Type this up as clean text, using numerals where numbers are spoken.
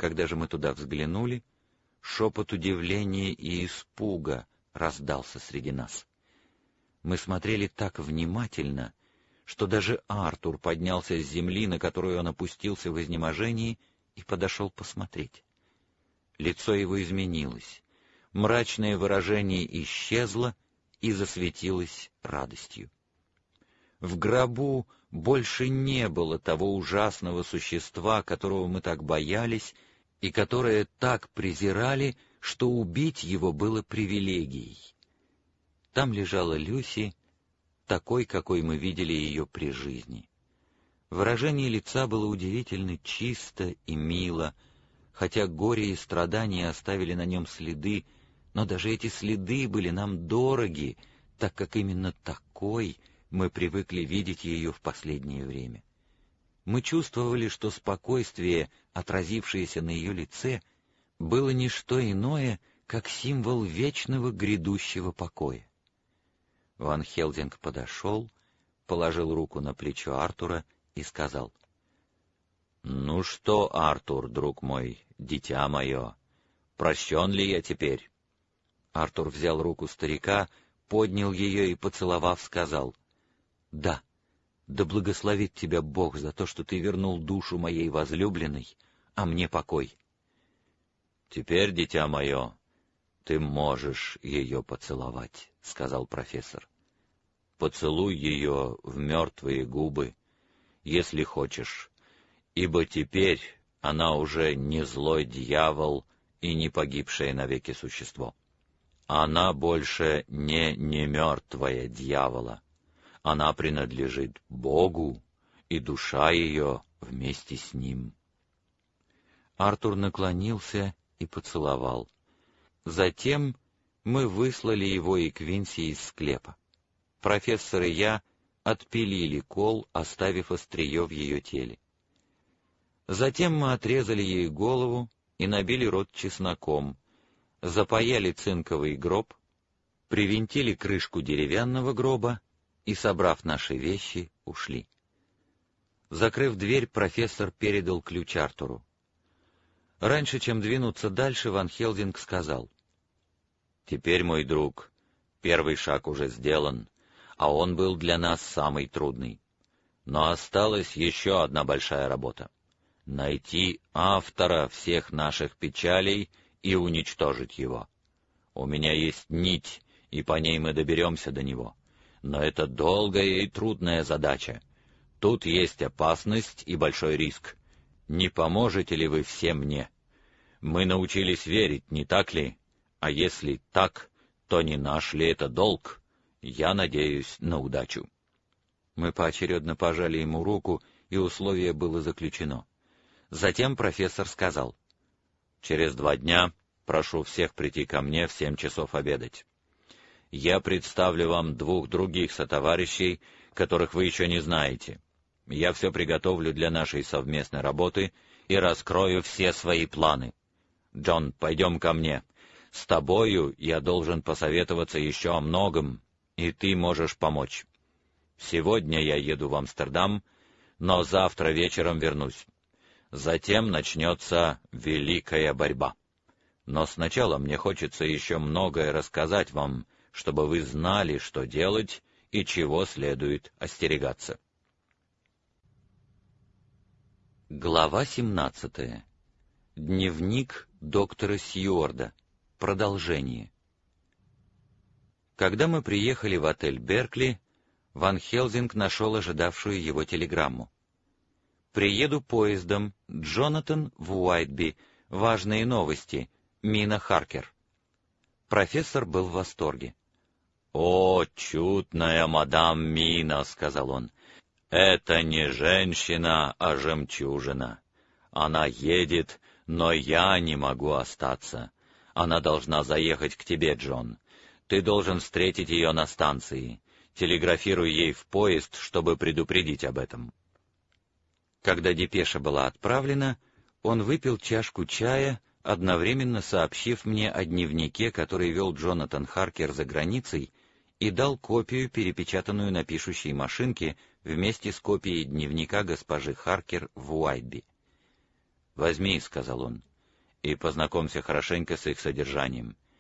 Когда же мы туда взглянули, шепот удивления и испуга раздался среди нас. Мы смотрели так внимательно, что даже Артур поднялся с земли, на которую он опустился в изнеможении, и подошел посмотреть. Лицо его изменилось, мрачное выражение исчезло и засветилось радостью. В гробу больше не было того ужасного существа, которого мы так боялись и которое так презирали, что убить его было привилегией. Там лежала Люси, такой, какой мы видели ее при жизни. Выражение лица было удивительно чисто и мило, хотя горе и страдания оставили на нем следы, но даже эти следы были нам дороги, так как именно такой мы привыкли видеть ее в последнее время. Мы чувствовали, что спокойствие, отразившееся на ее лице, было не что иное, как символ вечного грядущего покоя. Ван Хелдинг подошел, положил руку на плечо Артура и сказал: «Ну что, Артур, друг мой, дитя мое, прощен ли я теперь?» Артур взял руку старика, поднял ее и, поцеловав, сказал: «Да, да благословит тебя Бог за то, что ты вернул душу моей возлюбленной, а мне покой». «Теперь, дитя мое, ты можешь ее поцеловать», — сказал профессор. «Поцелуй ее в мертвые губы, если хочешь, ибо теперь она уже не злой дьявол и не погибшее навеки существо. Она больше не мертвая дьявола. Она принадлежит Богу, и душа ее вместе с ним». Артур наклонился и поцеловал. Затем мы выслали его и Квинси из склепа. Профессор и я отпилили кол, оставив острие в ее теле. Затем мы отрезали ей голову и набили рот чесноком, запаяли цинковый гроб, привинтили крышку деревянного гроба и, собрав наши вещи, ушли. Закрыв дверь, профессор передал ключ Артуру. Раньше, чем двинуться дальше, Ван Хелдинг сказал: «Теперь, мой друг, первый шаг уже сделан, а он был для нас самый трудный. Но осталась еще одна большая работа — найти автора всех наших печалей и уничтожить его. У меня есть нить, и по ней мы доберемся до него. Но это долгая и трудная задача. Тут есть опасность и большой риск. Не поможете ли вы все мне? Мы научились верить, не так ли? А если так, то не наш ли это долг? Я надеюсь на удачу». Мы поочередно пожали ему руку, и условие было заключено. Затем профессор сказал: «Через 2 дня прошу всех прийти ко мне в 7 часов обедать. Я представлю вам 2 других сотоварищей, которых вы еще не знаете. Я все приготовлю для нашей совместной работы и раскрою все свои планы. Джон, пойдем ко мне. С тобою я должен посоветоваться еще о многом, и ты можешь помочь. Сегодня я еду в Амстердам, но завтра вечером вернусь. Затем начнется великая борьба. Но сначала мне хочется еще многое рассказать вам, чтобы вы знали, что делать и чего следует остерегаться». Глава 17. Дневник доктора Сьюарда. Продолжение. Когда мы приехали в отель «Беркли», Ван Хелдинг нашел ожидавшую его телеграмму. «Приеду поездом. Джонатан в Уайтби. Важные новости. Мина Харкер». Профессор был в восторге. «О, чудная мадам Мина», — сказал он, — «это не женщина, а жемчужина. Она едет, но я не могу остаться. Она должна заехать к тебе, Джон. Ты должен встретить ее на станции. Телеграфируй ей в поезд, чтобы предупредить об этом». Когда депеша была отправлена, он выпил чашку чая, одновременно сообщив мне о дневнике, который вел Джонатан Харкер за границей, и дал копию, перепечатанную на пишущей машинке, вместе с копией дневника госпожи Харкер в Уайтби. «Возьми», — сказал он, и познакомься хорошенько с их содержанием.